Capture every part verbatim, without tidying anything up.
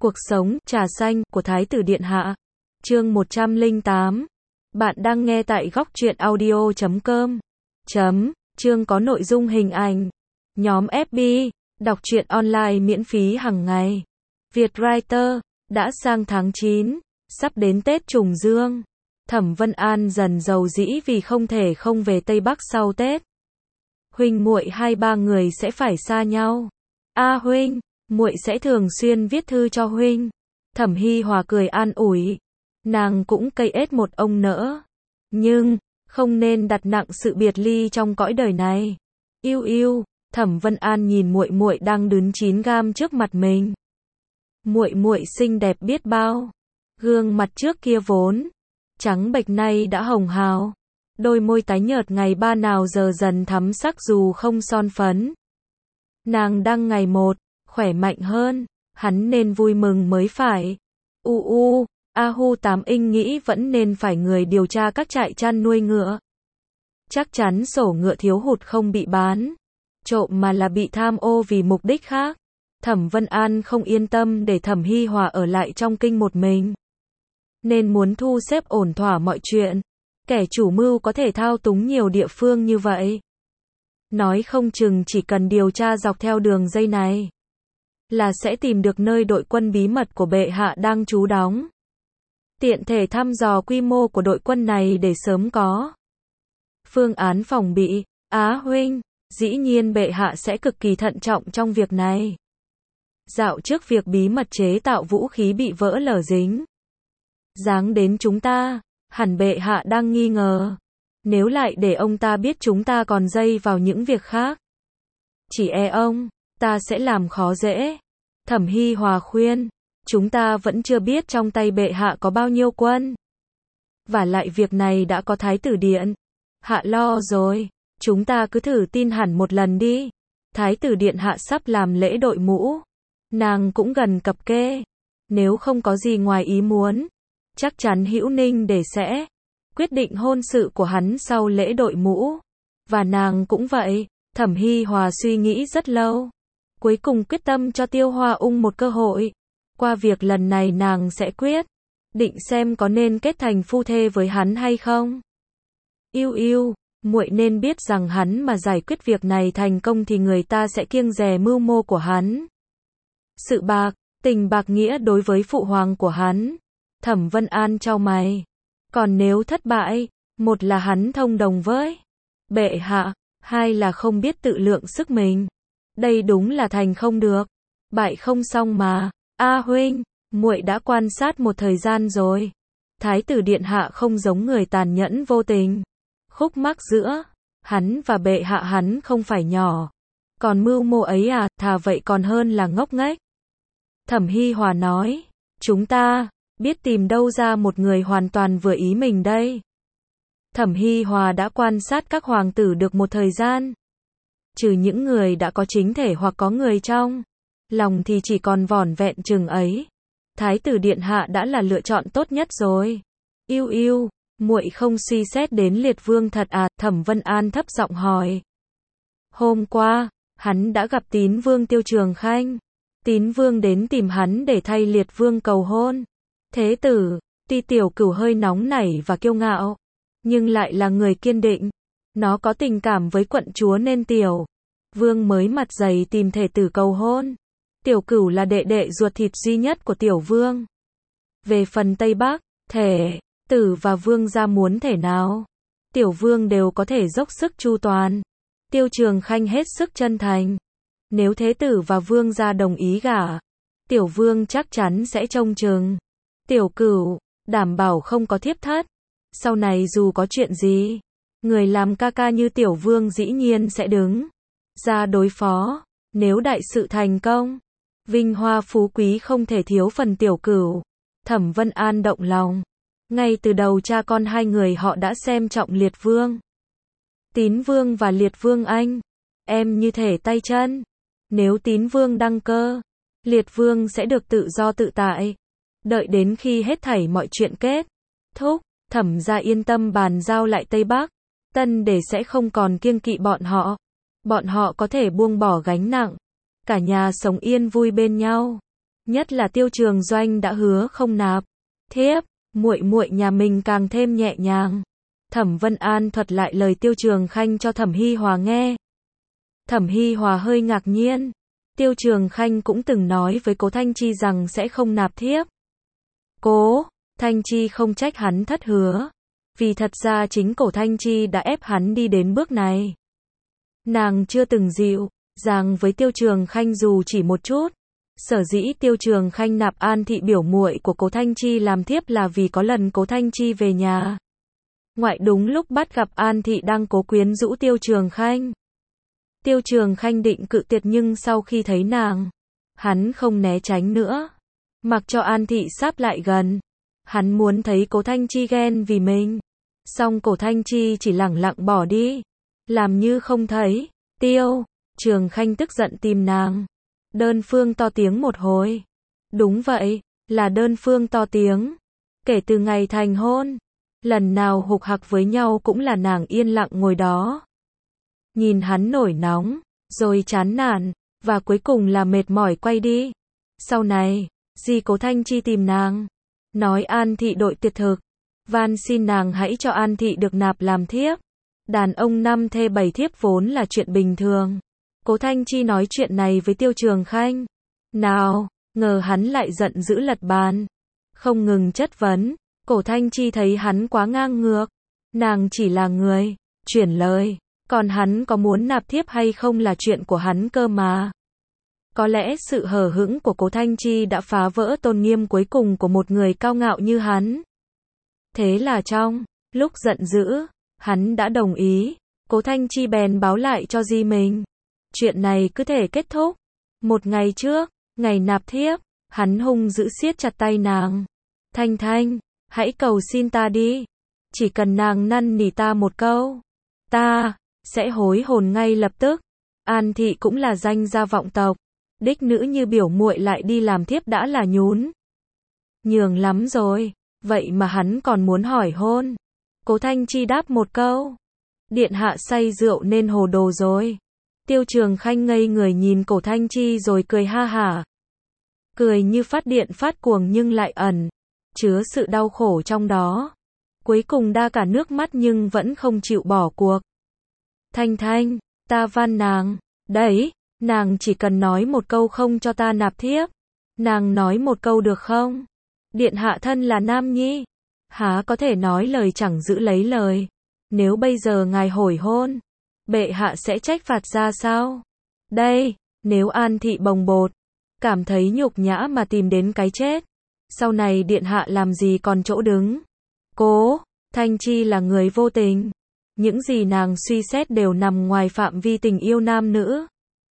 Cuộc sống, trà xanh, của Thái tử Điện Hạ. Chương một trăm lẻ tám. Bạn đang nghe tại góc truyện audio chấm com. Chấm. Chương có nội dung hình ảnh. Nhóm ép bê. Đọc truyện online miễn phí hàng ngày. Vietwriter. Đã sang tháng chín. Sắp đến Tết Trùng Dương. Thẩm Vân An dần giàu dĩ vì không thể không về Tây Bắc sau Tết. Huynh muội hai ba người sẽ phải xa nhau. A huynh, muội sẽ thường xuyên viết thư cho huynh. Thẩm Hi Hòa cười an ủi. Nàng cũng cây ết một ông nỡ. Nhưng, không nên đặt nặng sự biệt ly trong cõi đời này. Yêu yêu, Thẩm Vân An nhìn muội muội đang đứng chín gam trước mặt mình. Muội muội xinh đẹp biết bao. Gương mặt trước kia vốn trắng bệch nay đã hồng hào. Đôi môi tái nhợt ngày ba nào giờ dần thắm sắc dù không son phấn. Nàng đang ngày một khỏe mạnh hơn, hắn nên vui mừng mới phải. U u, A Hu Tám Inh nghĩ vẫn nên phải người điều tra các trại chăn nuôi ngựa. Chắc chắn sổ ngựa thiếu hụt không bị bán trộm mà là bị tham ô vì mục đích khác. Thẩm Vân An không yên tâm để Thẩm Hi Hòa ở lại trong kinh một mình, nên muốn thu xếp ổn thỏa mọi chuyện. Kẻ chủ mưu có thể thao túng nhiều địa phương như vậy. Nói không chừng chỉ cần điều tra dọc theo đường dây này là sẽ tìm được nơi đội quân bí mật của bệ hạ đang trú đóng. Tiện thể thăm dò quy mô của đội quân này để sớm có phương án phòng bị. Á huynh, dĩ nhiên bệ hạ sẽ cực kỳ thận trọng trong việc này. Dạo trước việc bí mật chế tạo vũ khí bị vỡ lở dính dáng đến chúng ta, hẳn bệ hạ đang nghi ngờ. Nếu lại để ông ta biết chúng ta còn dây vào những việc khác, chỉ e ông ta sẽ làm khó dễ. Thẩm Hi Hòa khuyên, chúng ta vẫn chưa biết trong tay bệ hạ có bao nhiêu quân. Và lại việc này đã có Thái tử Điện Hạ lo rồi, chúng ta cứ thử tin hẳn một lần đi. Thái tử Điện Hạ sắp làm lễ đội mũ, nàng cũng gần cập kê. Nếu không có gì ngoài ý muốn, chắc chắn Hữu Ninh để sẽ quyết định hôn sự của hắn sau lễ đội mũ. Và nàng cũng vậy. Thẩm Hi Hòa suy nghĩ rất lâu, cuối cùng quyết tâm cho Tiêu Hoa Ung một cơ hội. Qua việc lần này nàng sẽ quyết định xem có nên kết thành phu thê với hắn hay không. Yêu yêu, muội nên biết rằng hắn mà giải quyết việc này thành công thì người ta sẽ kiêng dè mưu mô của hắn. Sự bạc, tình bạc nghĩa đối với phụ hoàng của hắn. Thẩm Vân An chau mày. Còn nếu thất bại, một là hắn thông đồng với bệ hạ, hai là không biết tự lượng sức mình. Đây đúng là thành không được, bại không xong mà. A huynh, muội đã quan sát một thời gian rồi. Thái tử Điện Hạ không giống người tàn nhẫn vô tình. Khúc mắc giữa hắn và bệ hạ hắn không phải nhỏ. Còn mưu mô ấy à, thà vậy còn hơn là ngốc nghếch. Thẩm Hi Hòa nói, chúng ta biết tìm đâu ra một người hoàn toàn vừa ý mình đây. Thẩm Hi Hòa đã quan sát các hoàng tử được một thời gian. Trừ những người đã có chính thể hoặc có người trong lòng thì chỉ còn vỏn vẹn chừng ấy. Thái tử Điện Hạ đã là lựa chọn tốt nhất rồi. Yêu yêu, muội không suy xét đến Liệt Vương thật à? Thẩm Vân An thấp giọng hỏi. Hôm qua, hắn đã gặp Tín Vương Tiêu Trường Khanh. Tín Vương đến tìm hắn để thay Liệt Vương cầu hôn. Thế tử, Ti Tiểu Cửu hơi nóng nảy và kiêu ngạo, nhưng lại là người kiên định. Nó có tình cảm với quận chúa nên Tiểu Vương mới mặt dày tìm thể tử cầu hôn. Tiểu Cửu là đệ đệ ruột thịt duy nhất của Tiểu Vương. Về phần Tây Bắc, thể tử và Vương gia muốn thể nào, Tiểu Vương đều có thể dốc sức chu toàn. Tiêu Trường Khanh hết sức chân thành. Nếu thế tử và Vương gia đồng ý gả, Tiểu Vương chắc chắn sẽ trông chừng Tiểu Cửu, đảm bảo không có thiếp thất. Sau này dù có chuyện gì, người làm ca ca như Tiểu Vương dĩ nhiên sẽ đứng ra đối phó. Nếu đại sự thành công, vinh hoa phú quý không thể thiếu phần Tiểu Cửu. Thẩm Vân An động lòng. Ngay từ đầu cha con hai người họ đã xem trọng Liệt Vương. Tín Vương và Liệt Vương anh em như thể tay chân. Nếu Tín Vương đăng cơ, Liệt Vương sẽ được tự do tự tại. Đợi đến khi hết thảy mọi chuyện kết thúc, Thẩm gia yên tâm bàn giao lại Tây Bắc. Tân để sẽ không còn kiêng kỵ bọn họ. Bọn họ có thể buông bỏ gánh nặng. Cả nhà sống yên vui bên nhau. Nhất là Tiêu Trường Doanh đã hứa không nạp thiếp, muội muội nhà mình càng thêm nhẹ nhàng. Thẩm Vân An thuật lại lời Tiêu Trường Khanh cho Thẩm Hi Hòa nghe. Thẩm Hi Hòa hơi ngạc nhiên. Tiêu Trường Khanh cũng từng nói với Cố Thanh Chi rằng sẽ không nạp thiếp. Cố Thanh Chi không trách hắn thất hứa, vì thật ra chính Cố Thanh Chi đã ép hắn đi đến bước này. Nàng chưa từng dịu dàng với Tiêu Trường Khanh dù chỉ một chút. Sở dĩ Tiêu Trường Khanh nạp An Thị biểu muội của Cố Thanh Chi làm thiếp là vì có lần Cố Thanh Chi về nhà ngoại đúng lúc bắt gặp An Thị đang cố quyến rũ Tiêu Trường Khanh. Tiêu Trường Khanh định cự tuyệt nhưng sau khi thấy nàng, hắn không né tránh nữa, mặc cho An Thị sáp lại gần. Hắn muốn thấy Cố Thanh Chi ghen vì mình, song Cố Thanh Chi chỉ lẳng lặng bỏ đi, làm như không thấy. Tiêu Trường Khanh tức giận tìm nàng, đơn phương to tiếng một hồi. Đúng vậy, là đơn phương to tiếng. Kể từ ngày thành hôn, lần nào hục hặc với nhau cũng là nàng yên lặng ngồi đó, nhìn hắn nổi nóng, rồi chán nản, và cuối cùng là mệt mỏi quay đi. Sau này, dì Cố Thanh Chi tìm nàng, nói An Thị đội tuyệt thực, van xin nàng hãy cho An Thị được nạp làm thiếp. Đàn ông năm thê bảy thiếp vốn là chuyện bình thường. Cố Thanh Chi nói chuyện này với Tiêu Trường Khanh, nào ngờ hắn lại giận dữ lật bàn, không ngừng chất vấn. Cố Thanh Chi thấy hắn quá ngang ngược, nàng chỉ là người chuyển lời, còn hắn có muốn nạp thiếp hay không là chuyện của hắn cơ mà. Có lẽ sự hờ hững của Cố Thanh Chi đã phá vỡ tôn nghiêm cuối cùng của một người cao ngạo như hắn. Thế là trong lúc giận dữ, hắn đã đồng ý. Cố Thanh Chi bèn báo lại cho di mình, chuyện này cứ thể kết thúc. Một ngày trước, ngày nạp thiếp, hắn hung dữ siết chặt tay nàng. Thanh Thanh, hãy cầu xin ta đi. Chỉ cần nàng năn nỉ ta một câu, ta sẽ hối hồn ngay lập tức. An Thị cũng là danh gia vọng tộc, đích nữ như biểu muội lại đi làm thiếp đã là nhún nhường lắm rồi, vậy mà hắn còn muốn hỏi hôn. Cố Thanh Chi đáp một câu, điện hạ say rượu nên hồ đồ rồi. Tiêu Trường Khanh ngây người nhìn Cố Thanh Chi rồi cười ha hả, cười như phát điện phát cuồng nhưng lại ẩn chứa sự đau khổ trong đó. Cuối cùng đa cả nước mắt nhưng vẫn không chịu bỏ cuộc. Thanh Thanh, ta van nàng, đấy, nàng chỉ cần nói một câu không cho ta nạp thiếp. Nàng nói một câu được không? Điện hạ thân là nam nhi, há có thể nói lời chẳng giữ lấy lời. Nếu bây giờ ngài hồi hôn, bệ hạ sẽ trách phạt ra sao? Đây, nếu An Thị bồng bột, cảm thấy nhục nhã mà tìm đến cái chết, sau này điện hạ làm gì còn chỗ đứng. Cố Thanh Chi là người vô tình, những gì nàng suy xét đều nằm ngoài phạm vi tình yêu nam nữ.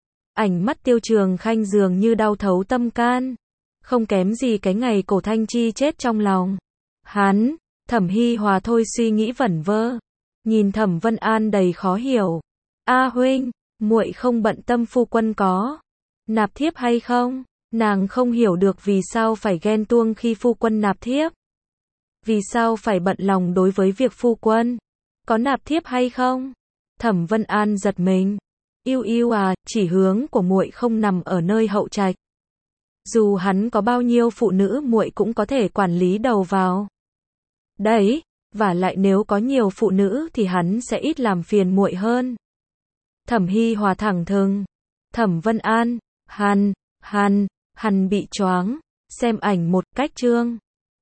Ánh mắt Tiêu Trường Khanh dường như đau thấu tâm can, không kém gì cái ngày Cố Thanh Chi chết trong lòng hắn. Thẩm Hi Hòa thôi suy nghĩ vẩn vơ, nhìn Thẩm Vân An đầy khó hiểu. A huynh, muội không bận tâm phu quân có nạp thiếp hay không? Nàng không hiểu được vì sao phải ghen tuông khi phu quân nạp thiếp, vì sao phải bận lòng đối với việc phu quân có nạp thiếp hay không. Thẩm Vân An giật mình. Yêu yêu à, chỉ hướng của muội không nằm ở nơi hậu trạch. Dù hắn có bao nhiêu phụ nữ muội cũng có thể quản lý đầu vào. Đấy, và lại nếu có nhiều phụ nữ thì hắn sẽ ít làm phiền muội hơn. Thẩm Hi Hòa thẳng thừng. Thẩm Vân An, hắn, hắn, hắn bị choáng, xem ảnh một cách chương.